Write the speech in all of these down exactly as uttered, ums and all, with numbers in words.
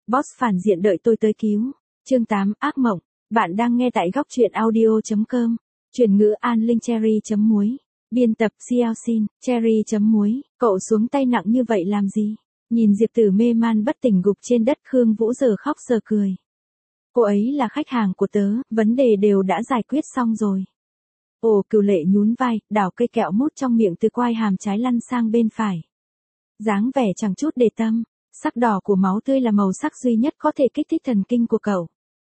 Boss phản diện đợi tôi tới cứu. Chương tám, ác mộng. Bạn đang nghe tại góc truyện audio chấm com. Chuyển ngữ An Linh Cherry chấm muối. Biên tập Xiao Xin, Cherry chấm muối. Cậu xuống tay nặng như vậy làm gì? Nhìn Diệp Tử mê man bất tỉnh gục trên đất, Khương Vũ giờ khóc giờ cười. Cô ấy là khách hàng của tớ, vấn đề đều đã giải quyết xong rồi. Ồ, Cửu Lệ nhún vai, đảo cây kẹo mút trong miệng từ quai hàm trái lăn sang bên phải. Dáng vẻ chẳng chút để tâm, sắc đỏ của máu tươi là màu sắc duy nhất có thể kích thích thần kinh của cậu.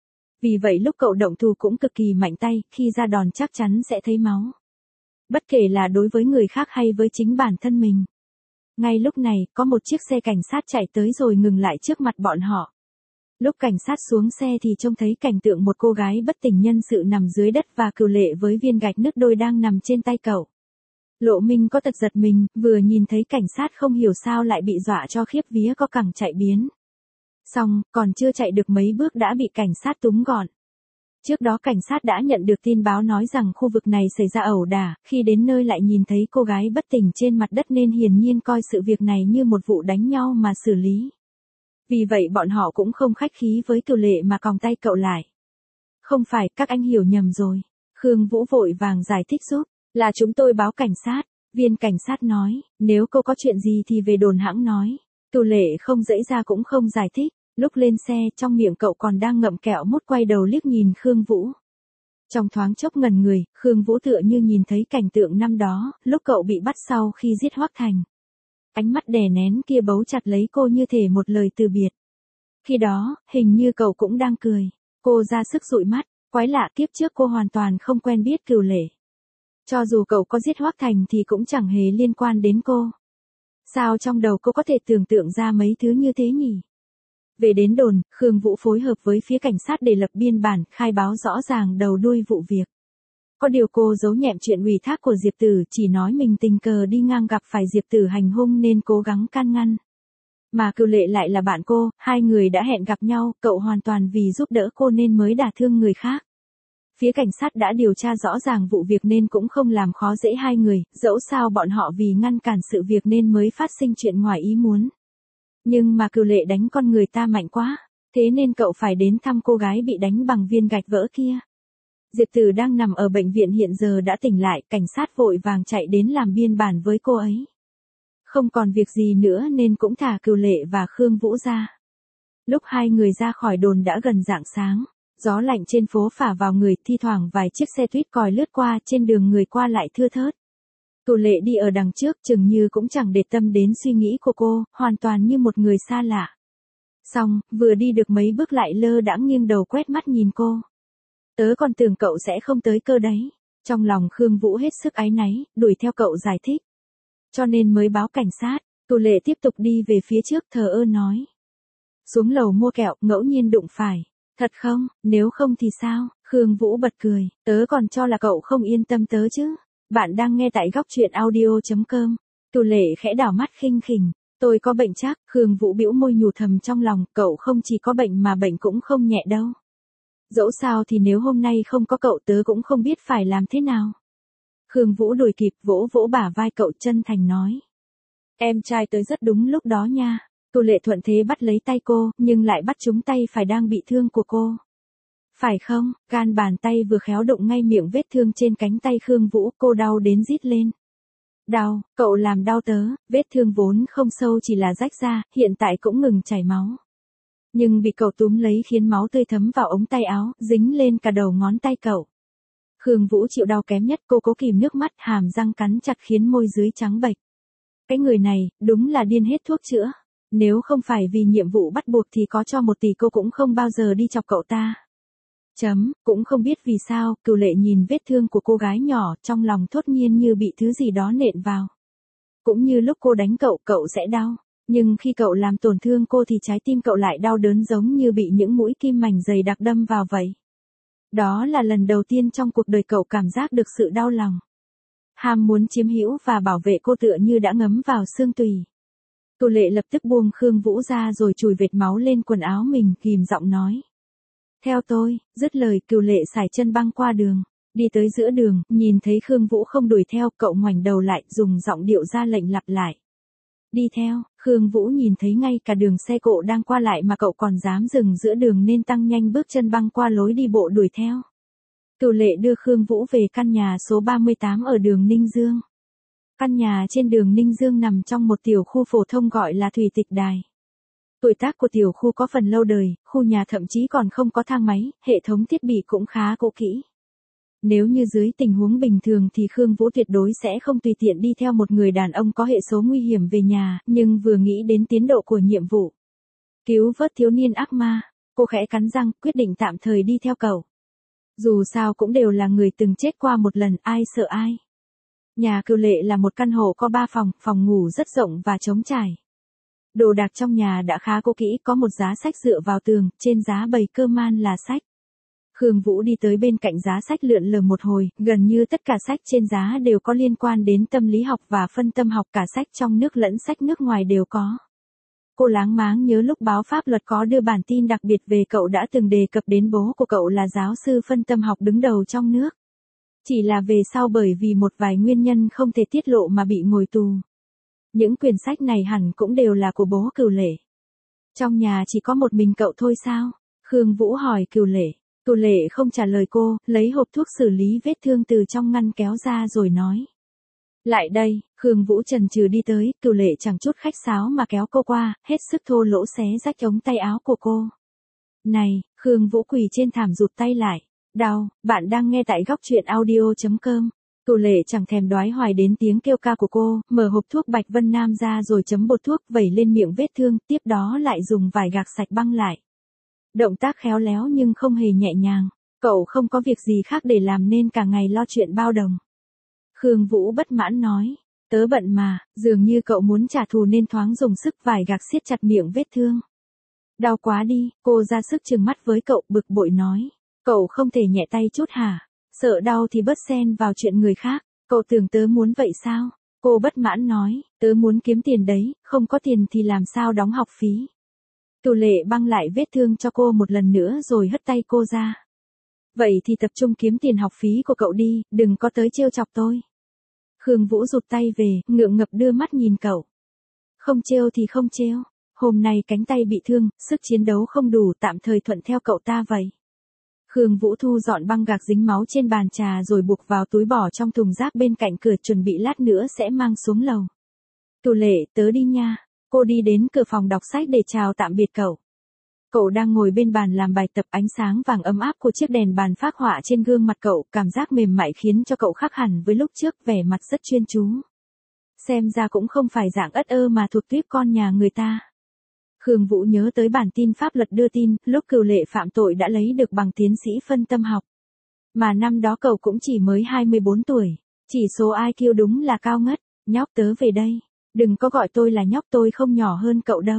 Vì vậy lúc cậu động thủ cũng cực kỳ mạnh tay, khi ra đòn chắc chắn sẽ thấy máu. Bất kể là đối với người khác hay với chính bản thân mình. Ngay lúc này, có một chiếc xe cảnh sát chạy tới rồi ngừng lại trước mặt bọn họ. Lúc cảnh sát xuống xe thì trông thấy cảnh tượng một cô gái bất tỉnh nhân sự nằm dưới đất và Cửu Lệ với viên gạch nứt đôi đang nằm trên tay cậu. Lộ Minh có tật giật mình, vừa nhìn thấy cảnh sát không hiểu sao lại bị dọa cho khiếp vía có cẳng chạy biến. Xong, còn chưa chạy được mấy bước đã bị cảnh sát túm gọn. Trước đó cảnh sát đã nhận được tin báo nói rằng khu vực này xảy ra ẩu đả, khi đến nơi lại nhìn thấy cô gái bất tỉnh trên mặt đất nên hiển nhiên coi sự việc này như một vụ đánh nhau mà xử lý. Vì vậy bọn họ cũng không khách khí với Cửu Lệ mà còng tay cậu lại. Không phải, các anh hiểu nhầm rồi. Khương Vũ vội vàng giải thích giúp, là chúng tôi báo cảnh sát. Viên cảnh sát nói, nếu cô có chuyện gì thì về đồn hãng nói. Cửu Lệ không dãy ra cũng không giải thích. Lúc lên xe, trong miệng cậu còn đang ngậm kẹo mút, quay đầu liếc nhìn Khương Vũ. Trong thoáng chốc ngần người, Khương Vũ tựa như nhìn thấy cảnh tượng năm đó, lúc cậu bị bắt sau khi giết Hoắc Thành. Ánh mắt đè nén kia bấu chặt lấy cô như thể một lời từ biệt. Khi đó, hình như cậu cũng đang cười. Cô ra sức dụi mắt, quái lạ, kiếp trước cô hoàn toàn không quen biết Cửu Lệ. Cho dù cậu có giết Hoắc Thành thì cũng chẳng hề liên quan đến cô. Sao trong đầu cô có thể tưởng tượng ra mấy thứ như thế nhỉ? Về đến đồn, Khương Vũ phối hợp với phía cảnh sát để lập biên bản, khai báo rõ ràng đầu đuôi vụ việc. Có điều cô giấu nhẹm chuyện ủy thác của Diệp Tử, chỉ nói mình tình cờ đi ngang gặp phải Diệp Tử hành hung nên cố gắng can ngăn. Mà Cửu Lệ lại là bạn cô, hai người đã hẹn gặp nhau, cậu hoàn toàn vì giúp đỡ cô nên mới đả thương người khác. Phía cảnh sát đã điều tra rõ ràng vụ việc nên cũng không làm khó dễ hai người, dẫu sao bọn họ vì ngăn cản sự việc nên mới phát sinh chuyện ngoài ý muốn. Nhưng mà Cửu Lệ đánh con người ta mạnh quá, thế nên cậu phải đến thăm cô gái bị đánh bằng viên gạch vỡ kia. Diệp Tử đang nằm ở bệnh viện hiện giờ đã tỉnh lại, cảnh sát vội vàng chạy đến làm biên bản với cô ấy. Không còn việc gì nữa nên cũng thả Cửu Lệ và Khương Vũ ra. Lúc hai người ra khỏi đồn đã gần rạng sáng, gió lạnh trên phố phả vào người, thi thoảng vài chiếc xe tuyết còi lướt qua, trên đường người qua lại thưa thớt. Cửu Lệ đi ở đằng trước chừng như cũng chẳng để tâm đến suy nghĩ của cô, hoàn toàn như một người xa lạ. Xong, vừa đi được mấy bước lại lơ đãng nghiêng đầu quét mắt nhìn cô. Tớ còn tưởng cậu sẽ không tới cơ đấy. Trong lòng Khương Vũ hết sức áy náy, đuổi theo cậu giải thích. Cho nên mới báo cảnh sát. Cửu Lệ tiếp tục đi về phía trước, thờ ơ nói. Xuống lầu mua kẹo, ngẫu nhiên đụng phải. Thật không, nếu không thì sao? Khương Vũ bật cười, tớ còn cho là cậu không yên tâm tớ chứ. Bạn đang nghe tại góc truyện audio chấm com. Cửu Lệ khẽ đảo mắt khinh khỉnh. Tôi có bệnh chắc, Khương Vũ bĩu môi nhủ thầm trong lòng, cậu không chỉ có bệnh mà bệnh cũng không nhẹ đâu. Dẫu sao thì nếu hôm nay không có cậu tớ cũng không biết phải làm thế nào. Khương Vũ đuổi kịp, vỗ vỗ bả vai cậu, chân thành nói. Em trai tới rất đúng lúc đó nha. Cửu Lệ thuận thế bắt lấy tay cô, nhưng lại bắt trúng tay phải đang bị thương của cô. Phải không? Gan bàn tay vừa khéo đụng ngay miệng vết thương trên cánh tay Khương Vũ, cô đau đến rít lên. Đau, cậu làm đau tớ, vết thương vốn không sâu chỉ là rách ra, hiện tại cũng ngừng chảy máu. Nhưng bị cậu túm lấy khiến máu tươi thấm vào ống tay áo, dính lên cả đầu ngón tay cậu. Khương Vũ chịu đau kém nhất, cô cố kìm nước mắt, hàm răng cắn chặt khiến môi dưới trắng bệch. Cái người này, đúng là điên hết thuốc chữa. Nếu không phải vì nhiệm vụ bắt buộc thì có cho một tỷ cô cũng không bao giờ đi chọc cậu ta. Chấm, cũng không biết vì sao, Cửu Lệ nhìn vết thương của cô gái nhỏ, trong lòng thốt nhiên như bị thứ gì đó nện vào. Cũng như lúc cô đánh cậu, cậu sẽ đau. Nhưng khi cậu làm tổn thương cô thì trái tim cậu lại đau đớn giống như bị những mũi kim mảnh dày đặc đâm vào vậy. Đó là lần đầu tiên trong cuộc đời cậu cảm giác được sự đau lòng. Ham muốn chiếm hữu và bảo vệ cô tựa như đã ngấm vào xương tùy. Cửu Lệ lập tức buông Khương Vũ ra rồi chùi vệt máu lên quần áo mình, ghim giọng nói. Theo tôi, dứt lời Cửu Lệ sải chân băng qua đường, đi tới giữa đường, nhìn thấy Khương Vũ không đuổi theo, cậu ngoảnh đầu lại, dùng giọng điệu ra lệnh lặp lại. Đi theo, Khương Vũ nhìn thấy ngay cả đường xe cộ đang qua lại mà cậu còn dám dừng giữa đường nên tăng nhanh bước chân băng qua lối đi bộ đuổi theo. Cửu Lệ đưa Khương Vũ về căn nhà số ba mươi tám ở đường Ninh Dương. Căn nhà trên đường Ninh Dương nằm trong một tiểu khu phổ thông gọi là Thủy Tịch Đài. Tuổi tác của tiểu khu có phần lâu đời, khu nhà thậm chí còn không có thang máy, hệ thống thiết bị cũng khá cũ kỹ. Nếu như dưới tình huống bình thường thì Khương Vũ tuyệt đối sẽ không tùy tiện đi theo một người đàn ông có hệ số nguy hiểm về nhà, nhưng vừa nghĩ đến tiến độ của nhiệm vụ cứu vớt thiếu niên ác ma, cô khẽ cắn răng, quyết định tạm thời đi theo cậu. Dù sao cũng đều là người từng chết qua một lần, ai sợ ai. Nhà Cửu Lệ là một căn hộ có ba phòng, phòng ngủ rất rộng và trống trải. Đồ đạc trong nhà đã khá cũ kỹ, có một giá sách dựa vào tường, trên giá bày cơ man là sách. Khương Vũ đi tới bên cạnh giá sách lượn lờ một hồi, gần như tất cả sách trên giá đều có liên quan đến tâm lý học và phân tâm học, cả sách trong nước lẫn sách nước ngoài đều có. Cô láng máng nhớ lúc báo pháp luật có đưa bản tin đặc biệt về cậu đã từng đề cập đến bố của cậu là giáo sư phân tâm học đứng đầu trong nước. Chỉ là về sau bởi vì một vài nguyên nhân không thể tiết lộ mà bị ngồi tù. Những quyển sách này hẳn cũng đều là của bố Cửu Lệ. Trong nhà chỉ có một mình cậu thôi sao? Khương Vũ hỏi Cửu Lệ. Cửu Lệ không trả lời cô, lấy hộp thuốc xử lý vết thương từ trong ngăn kéo ra rồi nói. Lại đây, Khương Vũ chần chừ đi tới, Cửu Lệ chẳng chút khách sáo mà kéo cô qua, hết sức thô lỗ xé rách ống tay áo của cô. Này, Khương Vũ quỳ trên thảm rụt tay lại. Đau, bạn đang nghe tại góc truyện audio chấm com. Cửu Lệ chẳng thèm đoái hoài đến tiếng kêu ca của cô, mở hộp thuốc Bạch Vân Nam ra rồi chấm bột thuốc vẩy lên miệng vết thương, tiếp đó lại dùng vải gạc sạch băng lại. Động tác khéo léo nhưng không hề nhẹ nhàng, cậu không có việc gì khác để làm nên cả ngày lo chuyện bao đồng. Khương Vũ bất mãn nói, tớ bận mà, dường như cậu muốn trả thù nên thoáng dùng sức vải gạc siết chặt miệng vết thương. Đau quá đi, cô ra sức trừng mắt với cậu bực bội nói, cậu không thể nhẹ tay chút hả? Sợ đau thì bớt xen vào chuyện người khác, cậu tưởng tớ muốn vậy sao? Cô bất mãn nói, tớ muốn kiếm tiền đấy, không có tiền thì làm sao đóng học phí. Cửu Lệ băng lại vết thương cho cô một lần nữa rồi hất tay cô ra. Vậy thì tập trung kiếm tiền học phí của cậu đi, đừng có tới trêu chọc tôi. Khương Vũ rụt tay về, ngượng ngập đưa mắt nhìn cậu. Không trêu thì không trêu, hôm nay cánh tay bị thương, sức chiến đấu không đủ, tạm thời thuận theo cậu ta vậy. Khương Vũ thu dọn băng gạc dính máu trên bàn trà rồi buộc vào túi bỏ trong thùng rác bên cạnh cửa, chuẩn bị lát nữa sẽ mang xuống lầu. Cửu Lệ, tớ đi nha. Cô đi đến cửa phòng đọc sách để chào tạm biệt cậu. Cậu đang ngồi bên bàn làm bài tập, ánh sáng vàng ấm áp của chiếc đèn bàn phác họa trên gương mặt cậu, cảm giác mềm mại khiến cho cậu khác hẳn với lúc trước, vẻ mặt rất chuyên chú. Xem ra cũng không phải dạng ất ơ mà thuộc tuýp con nhà người ta. Khương Vũ nhớ tới bản tin pháp luật đưa tin, lúc Cửu Lệ phạm tội đã lấy được bằng tiến sĩ phân tâm học. Mà năm đó cậu cũng chỉ mới hai mươi bốn tuổi, chỉ số i kiu đúng là cao ngất. Nhóc tớ về đây, đừng có gọi tôi là nhóc, tôi không nhỏ hơn cậu đâu.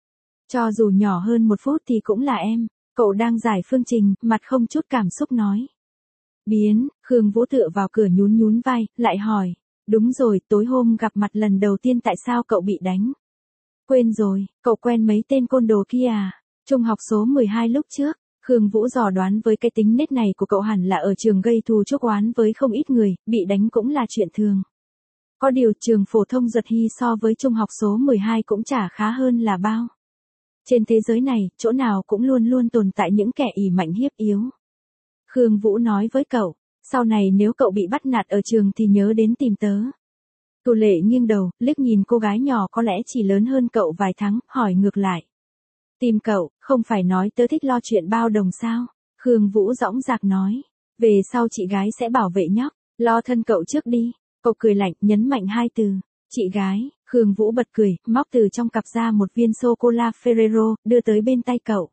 Cho dù nhỏ hơn một phút thì cũng là em, cậu đang giải phương trình, mặt không chút cảm xúc nói. Biến, Khương Vũ tựa vào cửa nhún nhún vai, lại hỏi, đúng rồi, tối hôm gặp mặt lần đầu tiên tại sao cậu bị đánh? Quên rồi, cậu quen mấy tên côn đồ kia à? Trung học số mười hai lúc trước, Khương Vũ dò đoán với cái tính nết này của cậu hẳn là ở trường gây thù chuốc oán với không ít người, bị đánh cũng là chuyện thường. Có điều trường phổ thông Giật Hy so với trung học số mười hai cũng chả khá hơn là bao. Trên thế giới này, chỗ nào cũng luôn luôn tồn tại những kẻ ỷ mạnh hiếp yếu. Khương Vũ nói với cậu, sau này nếu cậu bị bắt nạt ở trường thì nhớ đến tìm tớ. Cửu Lệ nghiêng đầu, liếc nhìn cô gái nhỏ có lẽ chỉ lớn hơn cậu vài tháng, hỏi ngược lại. Tìm cậu, không phải nói tớ thích lo chuyện bao đồng sao? Khương Vũ dõng dạc nói, về sau chị gái sẽ bảo vệ nhóc, lo thân cậu trước đi. Cậu cười lạnh, nhấn mạnh hai từ, chị gái. Khương Vũ bật cười, móc từ trong cặp ra một viên sô-cô-la Ferrero, đưa tới bên tay cậu.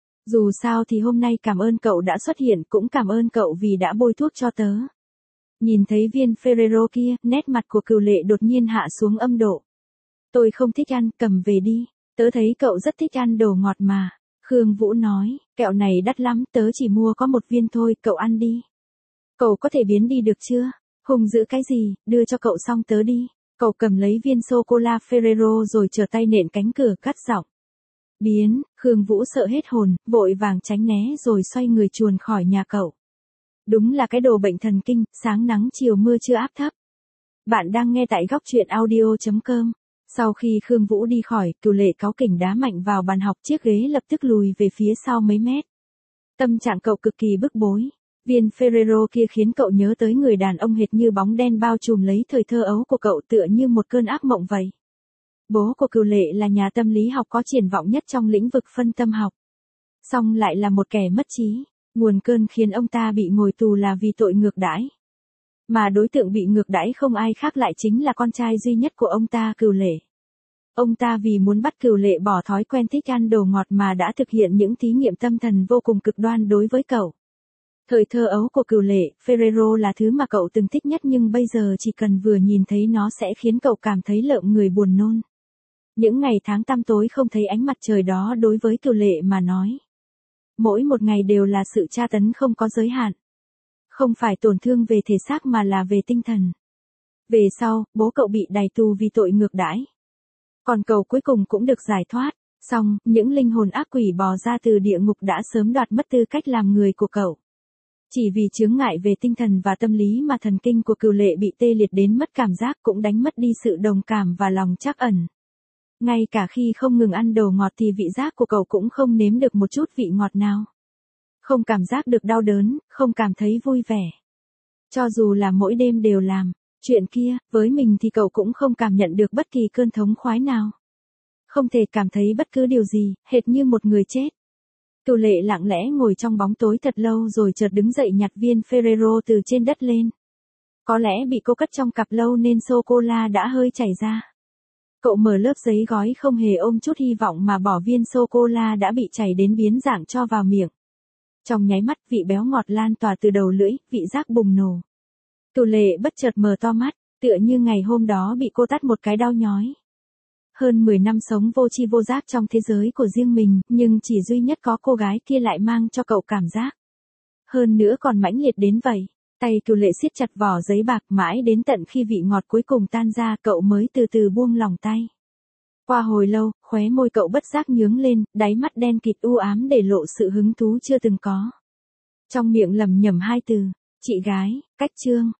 Dù sao thì hôm nay cảm ơn cậu đã xuất hiện, cũng cảm ơn cậu vì đã bôi thuốc cho tớ. Nhìn thấy viên Ferrero kia, nét mặt của Cửu Lệ đột nhiên hạ xuống âm độ. Tôi không thích ăn, cầm về đi. Tớ thấy cậu rất thích ăn đồ ngọt mà. Khương Vũ nói, kẹo này đắt lắm, tớ chỉ mua có một viên thôi, cậu ăn đi. Cậu có thể biến đi được chưa? Hùng giữ cái gì, đưa cho cậu xong tớ đi. Cậu cầm lấy viên sô-cô-la Ferrero rồi trở tay nện cánh cửa, cắt giọng. Biến, Khương Vũ sợ hết hồn, vội vàng tránh né rồi xoay người chuồn khỏi nhà cậu. Đúng là cái đồ bệnh thần kinh, sáng nắng chiều mưa chưa áp thấp. Bạn đang nghe tại góc truyện audio chấm com. Sau khi Khương Vũ đi khỏi, Cửu Lệ cáu kỉnh đá mạnh vào bàn học, chiếc ghế lập tức lùi về phía sau mấy mét. Tâm trạng cậu cực kỳ bức bối. Viên Ferrero kia khiến cậu nhớ tới người đàn ông hệt như bóng đen bao trùm lấy thời thơ ấu của cậu, tựa như một cơn ác mộng vậy. Bố của Cửu Lệ là nhà tâm lý học có triển vọng nhất trong lĩnh vực phân tâm học. Song lại là một kẻ mất trí. Nguồn cơn khiến ông ta bị ngồi tù là vì tội ngược đãi. Mà đối tượng bị ngược đãi không ai khác lại chính là con trai duy nhất của ông ta, Cửu Lệ. Ông ta vì muốn bắt Cửu Lệ bỏ thói quen thích ăn đồ ngọt mà đã thực hiện những thí nghiệm tâm thần vô cùng cực đoan đối với cậu. Thời thơ ấu của Cửu Lệ, Ferrero là thứ mà cậu từng thích nhất, nhưng bây giờ chỉ cần vừa nhìn thấy nó sẽ khiến cậu cảm thấy lợm người buồn nôn. Những ngày tháng tăm tối không thấy ánh mặt trời đó đối với Cửu Lệ mà nói, mỗi một ngày đều là sự tra tấn không có giới hạn. Không phải tổn thương về thể xác mà là về tinh thần. Về sau, bố cậu bị đày tù vì tội ngược đãi. Còn cậu cuối cùng cũng được giải thoát. Song, những linh hồn ác quỷ bò ra từ địa ngục đã sớm đoạt mất tư cách làm người của cậu. Chỉ vì chướng ngại về tinh thần và tâm lý mà thần kinh của Cửu Lệ bị tê liệt đến mất cảm giác, cũng đánh mất đi sự đồng cảm và lòng trắc ẩn. Ngay cả khi không ngừng ăn đồ ngọt thì vị giác của cậu cũng không nếm được một chút vị ngọt nào. Không cảm giác được đau đớn, không cảm thấy vui vẻ. Cho dù là mỗi đêm đều làm chuyện kia, với mình thì cậu cũng không cảm nhận được bất kỳ cơn thống khoái nào. Không thể cảm thấy bất cứ điều gì, hệt như một người chết. Cửu Lệ lặng lẽ ngồi trong bóng tối thật lâu rồi chợt đứng dậy nhặt viên Ferrero từ trên đất lên. Có lẽ bị cô cất trong cặp lâu nên sô-cô-la đã hơi chảy ra. Cậu mở lớp giấy gói không hề ôm chút hy vọng mà bỏ viên sô-cô-la đã bị chảy đến biến dạng cho vào miệng. Trong nháy mắt, vị béo ngọt lan tỏa từ đầu lưỡi, vị giác bùng nổ. Cửu Lệ bất chợt mở to mắt, tựa như ngày hôm đó bị cô tát một cái đau nhói. Hơn mười năm sống vô tri vô giác trong thế giới của riêng mình, nhưng chỉ duy nhất có cô gái kia lại mang cho cậu cảm giác. Hơn nữa còn mãnh liệt đến vậy. Tay Cửu Lệ siết chặt vỏ giấy bạc, mãi đến tận khi vị ngọt cuối cùng tan ra cậu mới từ từ buông lòng tay. Qua hồi lâu, khóe môi cậu bất giác nhướng lên, đáy mắt đen kịt u ám để lộ sự hứng thú chưa từng có. Trong miệng lẩm nhẩm hai từ, chị gái, cách chương.